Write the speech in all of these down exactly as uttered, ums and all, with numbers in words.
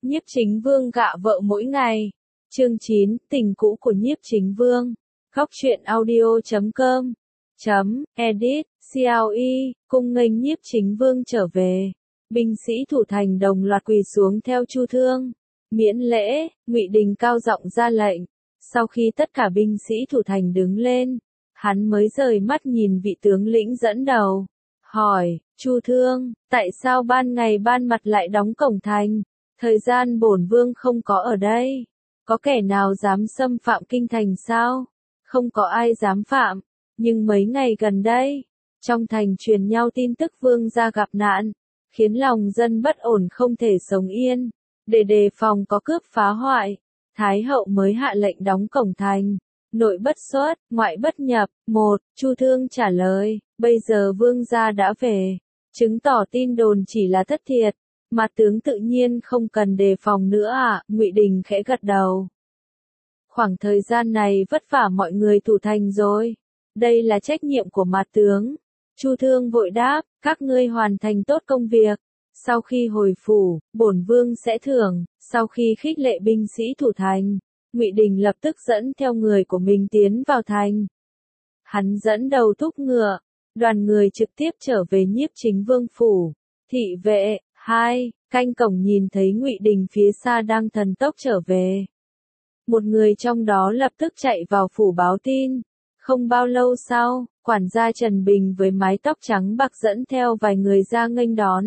Nhiếp Chính Vương gạ vợ mỗi ngày. Chương chín, tình cũ của Nhiếp Chính Vương. Góc truyện audio chấm com chấm edit cle cung nghênh Nhiếp Chính Vương trở về. Binh sĩ thủ thành đồng loạt quỳ xuống theo Chu Thương. Miễn lễ, Ngụy Đình cao giọng ra lệnh. Sau khi tất cả binh sĩ thủ thành đứng lên, hắn mới rời mắt nhìn vị tướng lĩnh dẫn đầu. Hỏi, Chu Thương, tại sao ban ngày ban mặt lại đóng cổng thành? Thời gian bổn vương không có ở đây. Có kẻ nào dám xâm phạm kinh thành sao? Không có ai dám phạm. Nhưng mấy ngày gần đây, trong thành truyền nhau tin tức vương gia gặp nạn, khiến lòng dân bất ổn không thể sống yên. Để đề phòng có cướp phá hoại, Thái hậu mới hạ lệnh đóng cổng thành. Nội bất xuất, ngoại bất nhập. Một, Chu Thương trả lời, bây giờ vương gia đã về, chứng tỏ tin đồn chỉ là thất thiệt. Mặt tướng tự nhiên không cần đề phòng nữa à, Ngụy Đình khẽ gật đầu. Khoảng thời gian này vất vả mọi người thủ thành rồi. Đây là trách nhiệm của mặt tướng. Chu Thương vội đáp, các ngươi hoàn thành tốt công việc. Sau khi hồi phủ, bổn vương sẽ thưởng. Sau khi khích lệ binh sĩ thủ thành, Ngụy Đình lập tức dẫn theo người của mình tiến vào thành. Hắn dẫn đầu thúc ngựa, đoàn người trực tiếp trở về Nhiếp Chính Vương phủ. Thị vệ, hai, canh cổng nhìn thấy Ngụy Đình phía xa đang thần tốc trở về. Một người trong đó lập tức chạy vào phủ báo tin. Không bao lâu sau, quản gia Trần Bình với mái tóc trắng bạc dẫn theo vài người ra nghênh đón.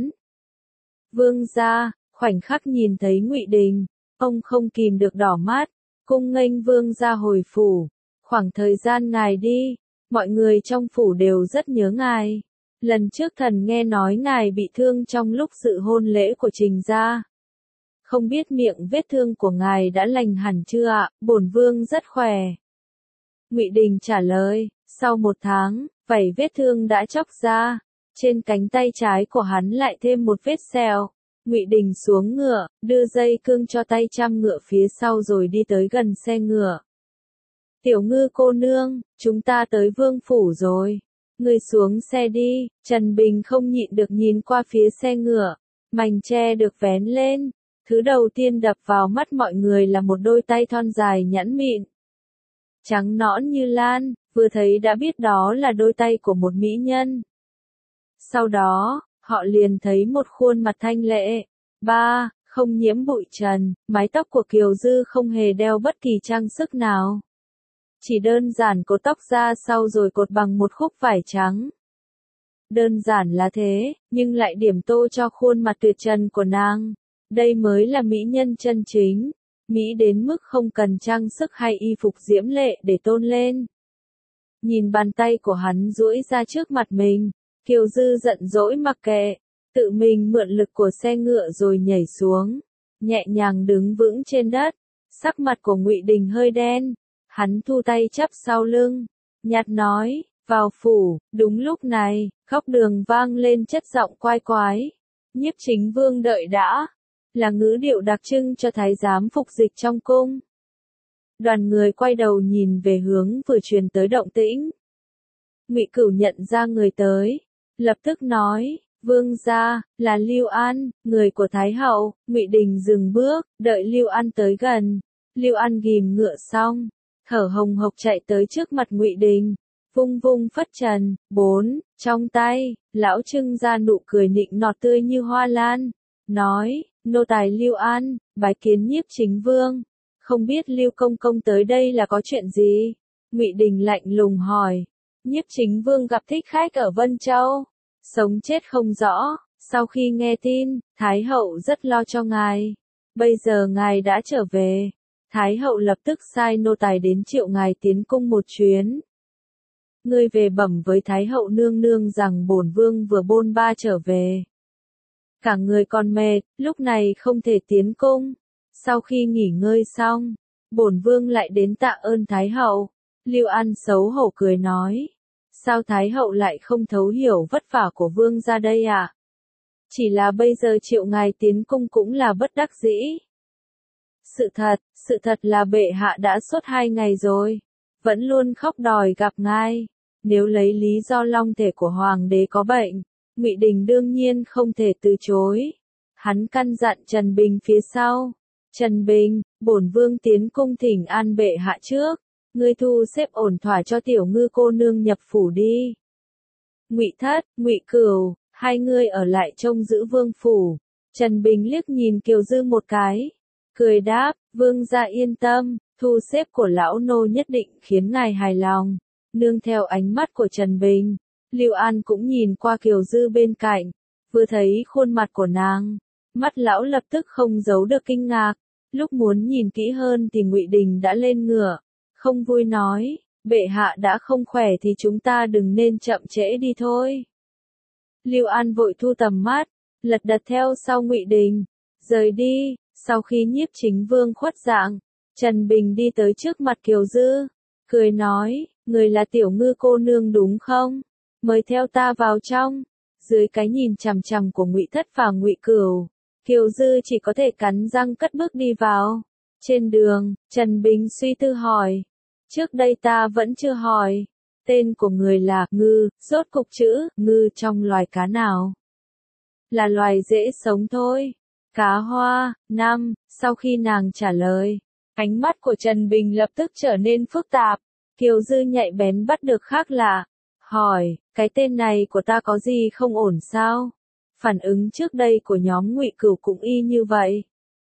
Vương gia, khoảnh khắc nhìn thấy Ngụy Đình, ông không kìm được đỏ mắt, cung nghênh vương gia hồi phủ. Khoảng thời gian ngài đi, mọi người trong phủ đều rất nhớ ngài. Lần trước thần nghe nói ngài bị thương trong lúc dự hôn lễ của Trình gia. Không biết miệng vết thương của ngài đã lành hẳn chưa ạ? Bổn vương rất khỏe. Ngụy Đình trả lời, sau một tháng, vảy vết thương đã chóc ra. Trên cánh tay trái của hắn lại thêm một vết sẹo. Ngụy Đình xuống ngựa, đưa dây cương cho tay chăm ngựa phía sau rồi đi tới gần xe ngựa. Tiểu Ngư cô nương, chúng ta tới vương phủ rồi. Người xuống xe đi. Trần Bình không nhịn được nhìn qua phía xe ngựa. Mành tre được vén lên. Thứ đầu tiên đập vào mắt mọi người là một đôi tay thon dài nhẵn mịn, trắng nõn như lan, vừa thấy đã biết đó là đôi tay của một mỹ nhân. Sau đó, họ liền thấy một khuôn mặt thanh lệ. Ba, không nhiễm bụi trần, mái tóc của Kiều Dư không hề đeo bất kỳ trang sức nào. Chỉ đơn giản cột tóc ra sau rồi cột bằng một khúc vải trắng. Đơn giản là thế, nhưng lại điểm tô cho khuôn mặt tuyệt trần của nàng. Đây mới là mỹ nhân chân chính. Mỹ đến mức không cần trang sức hay y phục diễm lệ để tôn lên. Nhìn bàn tay của hắn duỗi ra trước mặt mình, Kiều Dư giận dỗi mặc kệ, tự mình mượn lực của xe ngựa rồi nhảy xuống, nhẹ nhàng đứng vững trên đất. Sắc mặt của Ngụy Đình hơi đen, hắn thu tay chắp sau lưng, nhạt nói, vào phủ. Đúng lúc này, góc đường vang lên chất giọng quái quái. Nhiếp Chính Vương đợi đã, là ngữ điệu đặc trưng cho thái giám phục dịch trong cung. Đoàn người quay đầu nhìn về hướng vừa truyền tới động tĩnh. Ngụy Cửu nhận ra người tới, lập tức nói, vương gia, là Lưu An, người của Thái hậu. Ngụy Đình dừng bước, đợi Lưu An tới gần. Lưu An ghìm ngựa xong, thở hồng hộc chạy tới trước mặt Ngụy Đình, vung vung phất trần. Bốn, trong tay, lão trưng ra nụ cười nịnh nọt tươi như hoa lan, nói, nô tài Lưu An, bái kiến Nhiếp Chính Vương. Không biết Lưu công công tới đây là có chuyện gì? Ngụy Đình lạnh lùng hỏi. Nhiếp Chính Vương gặp thích khách ở Vân Châu, sống chết không rõ. Sau khi nghe tin, Thái hậu rất lo cho ngài. Bây giờ ngài đã trở về, Thái hậu lập tức sai nô tài đến triệu ngài tiến cung một chuyến. Ngươi về bẩm với Thái hậu nương nương rằng bổn vương vừa bôn ba trở về. Cả người còn mệt, lúc này không thể tiến cung. Sau khi nghỉ ngơi xong, bổn vương lại đến tạ ơn Thái hậu. Lưu An xấu hổ cười nói. Sao Thái hậu lại không thấu hiểu vất vả của vương gia đây ạ? À? Chỉ là bây giờ triệu ngài tiến cung cũng là bất đắc dĩ. Sự thật, sự thật là bệ hạ đã suốt hai ngày rồi, vẫn luôn khóc đòi gặp ngài. Nếu lấy lý do long thể của hoàng đế có bệnh, Ngụy Đình đương nhiên không thể từ chối. Hắn căn dặn Trần Bình phía sau. Trần Bình, bổn vương tiến cung thỉnh an bệ hạ trước. Ngươi thu xếp ổn thỏa cho tiểu ngư cô nương nhập phủ đi. Ngụy Thất, Ngụy Cửu, hai ngươi ở lại trông giữ vương phủ. Trần Bình liếc nhìn Kiều Dư một cái. Cười đáp, vương gia yên tâm, thu xếp của lão nô nhất định khiến ngài hài lòng. Nương theo ánh mắt của Trần Bình, Lưu An cũng nhìn qua Kiều Dư bên cạnh. Vừa thấy khuôn mặt của nàng, mắt lão lập tức không giấu được kinh ngạc. Lúc muốn nhìn kỹ hơn thì Ngụy Đình đã lên ngựa, không vui nói, bệ hạ đã không khỏe thì chúng ta đừng nên chậm trễ đi thôi. Lưu An vội thu tầm mắt, lật đật theo sau Ngụy Đình, rời đi. Sau khi Nhiếp Chính Vương khuất dạng, Trần Bình đi tới trước mặt Kiều Dư, cười nói, người là tiểu ngư cô nương đúng không? Mời theo ta vào trong. Dưới cái nhìn chằm chằm của Ngụy Thất và Ngụy Cửu, Kiều Dư chỉ có thể cắn răng cất bước đi vào. Trên đường, Trần Bình suy tư hỏi, trước đây ta vẫn chưa hỏi, tên của người là ngư, rốt cục chữ ngư trong loài cá nào? Là loài dễ sống thôi. Cá hoa. Năm, sau khi nàng trả lời, ánh mắt của Trần Bình lập tức trở nên phức tạp. Kiều Dư nhạy bén bắt được khác lạ, hỏi, cái tên này của ta có gì không ổn sao? Phản ứng trước đây của nhóm Ngụy Cửu cũng y như vậy.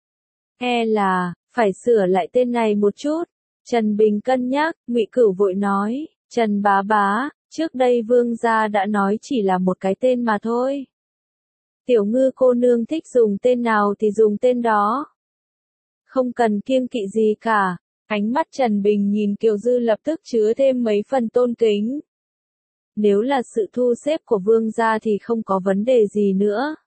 E là, phải sửa lại tên này một chút. Trần Bình cân nhắc, Ngụy Cửu vội nói, Trần bá bá, trước đây vương gia đã nói chỉ là một cái tên mà thôi. Tiểu ngư cô nương thích dùng tên nào thì dùng tên đó. Không cần kiêng kỵ gì cả. Ánh mắt Trần Bình nhìn Kiều Dư lập tức chứa thêm mấy phần tôn kính. Nếu là sự thu xếp của vương gia thì không có vấn đề gì nữa.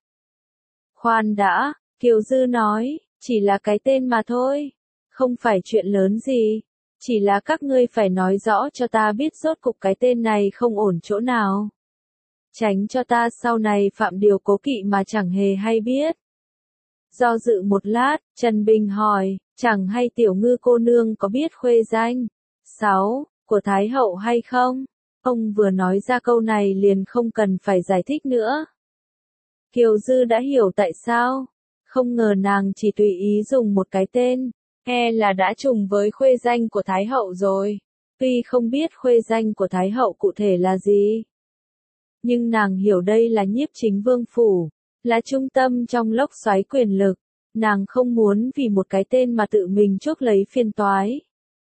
Khoan đã, Kiều Dư nói, chỉ là cái tên mà thôi. Không phải chuyện lớn gì. Chỉ là các ngươi phải nói rõ cho ta biết rốt cục cái tên này không ổn chỗ nào. Tránh cho ta sau này phạm điều cố kỵ mà chẳng hề hay biết. Do dự một lát, Trần Bình hỏi, chẳng hay tiểu ngư cô nương có biết khuê danh sáu của Thái hậu hay không? Ông vừa nói ra câu này liền không cần phải giải thích nữa. Kiều Dư đã hiểu tại sao. Không ngờ nàng chỉ tùy ý dùng một cái tên, e là đã trùng với khuê danh của Thái hậu rồi. Tuy không biết khuê danh của Thái hậu cụ thể là gì, nhưng nàng hiểu đây là Nhiếp Chính Vương phủ, là trung tâm trong lốc xoáy quyền lực. Nàng không muốn vì một cái tên mà tự mình chuốc lấy phiền toái.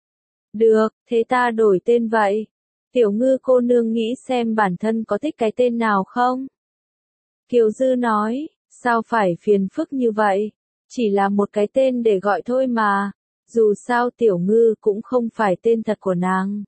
Được, thế ta đổi tên vậy. Tiểu ngư cô nương nghĩ xem bản thân có thích cái tên nào không? Kiều Dư nói, sao phải phiền phức như vậy? Chỉ là một cái tên để gọi thôi mà. Dù sao tiểu ngư cũng không phải tên thật của nàng.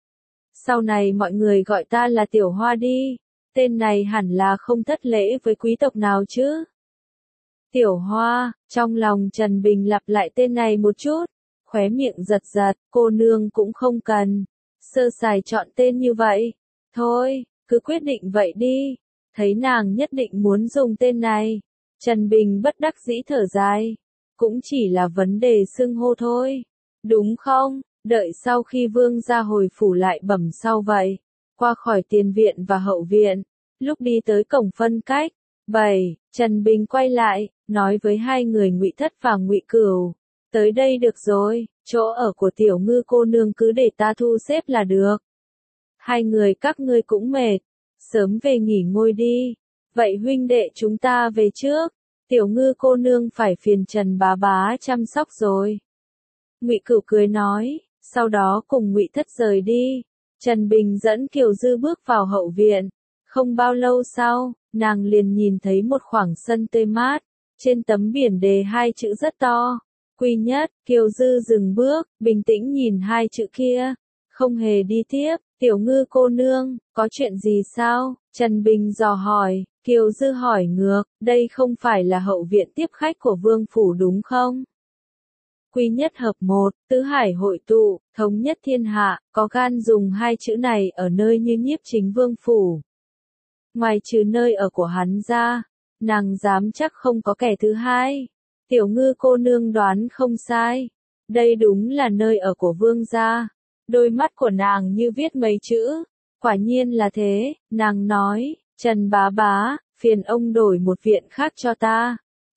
Sau này mọi người gọi ta là Tiểu Hoa đi. Tên này hẳn là không thất lễ với quý tộc nào chứ. Tiểu Hoa, trong lòng Trần Bình lặp lại tên này một chút, khóe miệng giật giật, cô nương cũng không cần sơ sài chọn tên như vậy. Thôi, cứ quyết định vậy đi. Thấy nàng nhất định muốn dùng tên này, Trần Bình bất đắc dĩ thở dài. Cũng chỉ là vấn đề xưng hô thôi. Đúng không? Đợi sau khi vương gia hồi phủ lại bẩm sau vậy. Qua khỏi tiền viện và hậu viện, lúc đi tới cổng phân cách, bảy, Trần Bình quay lại, nói với hai người Ngụy Thất và Ngụy Cửu, tới đây được rồi, chỗ ở của tiểu ngư cô nương cứ để ta thu xếp là được. Hai người các ngươi cũng mệt, sớm về nghỉ ngơi đi. Vậy huynh đệ chúng ta về trước, tiểu ngư cô nương phải phiền Trần bá bá chăm sóc rồi. Ngụy Cửu cười nói, sau đó cùng Ngụy Thất rời đi. Trần Bình dẫn Kiều Dư bước vào hậu viện. Không bao lâu sau, nàng liền nhìn thấy một khoảng sân tươi mát. Trên tấm biển đề hai chữ rất to. Quy Nhất. Kiều Dư dừng bước, bình tĩnh nhìn hai chữ kia. Không hề đi tiếp. Tiểu ngư cô nương, có chuyện gì sao? Trần Bình dò hỏi. Kiều Dư hỏi ngược, đây không phải là hậu viện tiếp khách của vương phủ đúng không? Quy nhất hợp một, tứ hải hội tụ, thống nhất thiên hạ, có gan dùng hai chữ này ở nơi như Nhiếp Chính Vương phủ. Ngoài trừ nơi ở của hắn ra, nàng dám chắc không có kẻ thứ hai. Tiểu ngư cô nương đoán không sai. Đây đúng là nơi ở của vương gia. Đôi mắt của nàng như viết mấy chữ. Quả nhiên là thế, nàng nói, Trần bá bá, phiền ông đổi một viện khác cho ta.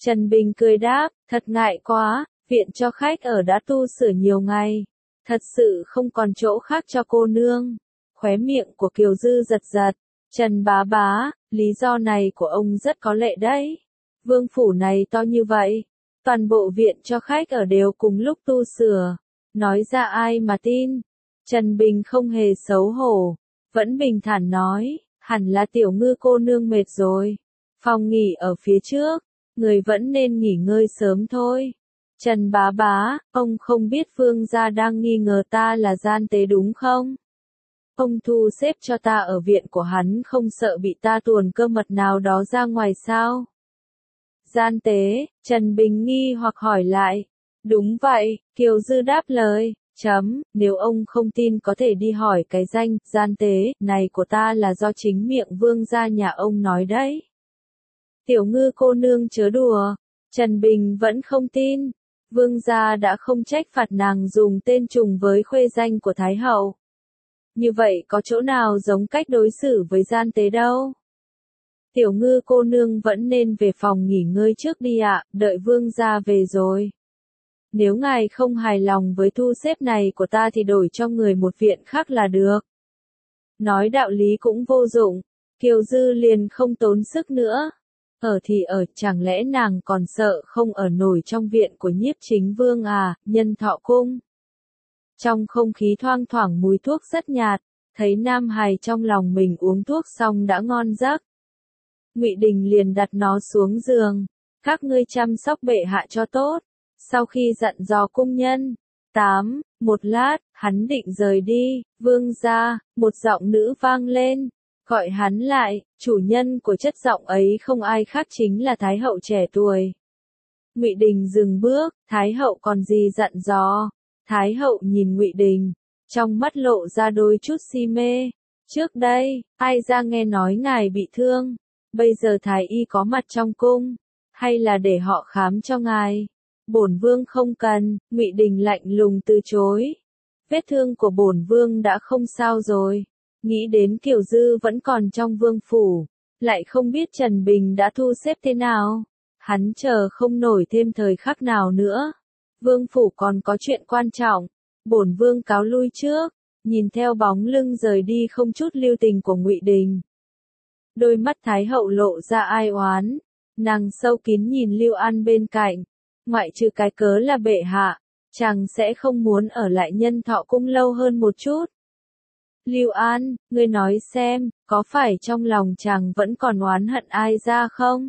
Trần Bình cười đáp, thật ngại quá, viện cho khách ở đã tu sửa nhiều ngày. Thật sự không còn chỗ khác cho cô nương. Khóe miệng của Kiều Dư giật giật. Trần bá bá, lý do này của ông rất có lệ đấy. Vương phủ này to như vậy. Toàn bộ viện cho khách ở đều cùng lúc tu sửa. Nói ra ai mà tin. Trần Bình không hề xấu hổ. Vẫn bình thản nói, hẳn là Tiểu Ngư cô nương mệt rồi. Phòng nghỉ ở phía trước. Người vẫn nên nghỉ ngơi sớm thôi. Trần bá bá, ông không biết Vương gia đang nghi ngờ ta là gian tế đúng không? Ông thu xếp cho ta ở viện của hắn không sợ bị ta tuồn cơ mật nào đó ra ngoài sao? Gian tế, Trần Bình nghi hoặc hỏi lại. Đúng vậy, Kiều Dư đáp lời, chấm, nếu ông không tin có thể đi hỏi cái danh, gian tế, này của ta là do chính miệng Vương gia nhà ông nói đấy. Tiểu Ngư cô nương chớ đùa, Trần Bình vẫn không tin. Vương gia đã không trách phạt nàng dùng tên trùng với khuê danh của Thái hậu. Như vậy có chỗ nào giống cách đối xử với gian tế đâu. Tiểu Ngư cô nương vẫn nên về phòng nghỉ ngơi trước đi ạ, đợi Vương gia về rồi. Nếu ngài không hài lòng với thu xếp này của ta thì đổi cho người một viện khác là được. Nói đạo lý cũng vô dụng, Kiều Dư liền không tốn sức nữa. Ở thì ở, chẳng lẽ nàng còn sợ không ở nổi trong viện của Nhiếp Chính Vương à, Nhân Thọ Cung. Trong không khí thoang thoảng mùi thuốc rất nhạt, thấy Nam Hài trong lòng mình uống thuốc xong đã ngon giấc. Ngụy Đình liền đặt nó xuống giường, các ngươi chăm sóc bệ hạ cho tốt. Sau khi dặn dò cung nhân, tám, một lát, hắn định rời đi, Vương gia, một giọng nữ vang lên. Gọi hắn lại, chủ nhân của chất giọng ấy không ai khác chính là Thái hậu trẻ tuổi. Ngụy Đình dừng bước, Thái hậu còn gì dặn dò? Thái hậu nhìn Ngụy Đình, trong mắt lộ ra đôi chút si mê. Trước đây, ai ra nghe nói ngài bị thương, bây giờ thái y có mặt trong cung, hay là để họ khám cho ngài? Bổn vương không cần, Ngụy Đình lạnh lùng từ chối. Vết thương của bổn vương đã không sao rồi. Nghĩ đến Kiều Dư vẫn còn trong vương phủ, lại không biết Trần Bình đã thu xếp thế nào. Hắn chờ không nổi thêm thời khắc nào nữa. Vương phủ còn có chuyện quan trọng. Bổn vương cáo lui trước, nhìn theo bóng lưng rời đi không chút lưu tình của Ngụy Đình. Đôi mắt Thái hậu lộ ra ai oán, nàng sâu kín nhìn Lưu An bên cạnh, ngoại trừ cái cớ là bệ hạ, chàng sẽ không muốn ở lại Nhân Thọ Cung lâu hơn một chút. Lưu An, ngươi nói xem, có phải trong lòng chàng vẫn còn oán hận ai ra không?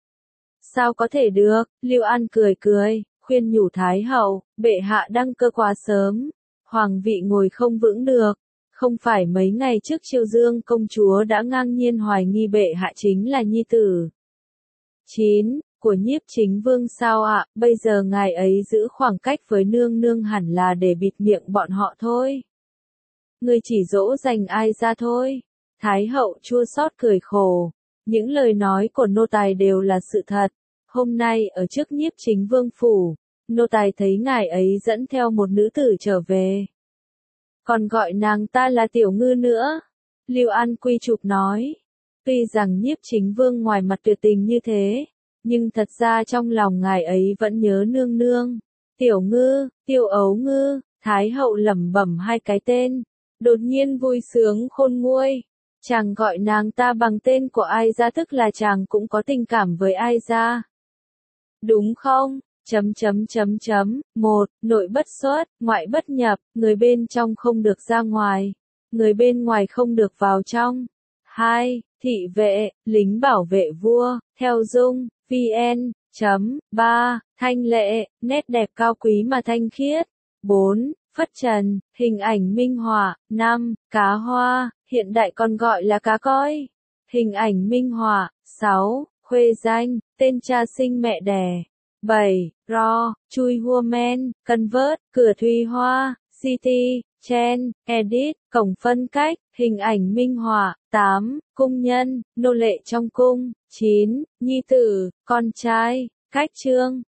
Sao có thể được, Lưu An cười cười, khuyên nhủ Thái hậu, bệ hạ đăng cơ quá sớm, hoàng vị ngồi không vững được, không phải mấy ngày trước Chiêu Dương công chúa đã ngang nhiên hoài nghi bệ hạ chính là nhi tử. chín. Của Nhiếp Chính Vương sao ạ, bây giờ ngài ấy giữ khoảng cách với nương nương hẳn là để bịt miệng bọn họ thôi. Ngươi chỉ dỗ dành ai ra thôi. Thái hậu chua xót cười khổ. Những lời nói của nô tài đều là sự thật. Hôm nay ở trước Nhiếp Chính Vương phủ, nô tài thấy ngài ấy dẫn theo một nữ tử trở về. Còn gọi nàng ta là Tiểu Ngư nữa. Lưu An quy chụp nói. Tuy rằng Nhiếp Chính Vương ngoài mặt tuyệt tình như thế, nhưng thật ra trong lòng ngài ấy vẫn nhớ nương nương. Tiểu Ngư, Tiêu Ấu Ngư, Thái hậu lẩm bẩm hai cái tên. Đột nhiên vui sướng khôn nguôi. Chàng gọi nàng ta bằng tên của ai ra, tức là chàng cũng có tình cảm với ai ra. Đúng không? Chấm chấm chấm chấm. Một, nội bất xuất, ngoại bất nhập, người bên trong không được ra ngoài, người bên ngoài không được vào trong. Hai, thị vệ, lính bảo vệ vua, theo dung, vn. Chấm. Ba, thanh lệ, nét đẹp cao quý mà thanh khiết. Bốn, phất trần, hình ảnh minh họa. Năm, cá hoa, hiện đại còn gọi là cá coi. Hình ảnh minh họa. Sáu, khuê danh, tên cha sinh mẹ đẻ. Bảy, raw, chui woman, convert, cửa thùy hoa, city, chen, edit, cổng phân cách, hình ảnh minh họa. Tám, cung nhân, nô lệ trong cung. Chín, nhi tử, con trai, cách chương.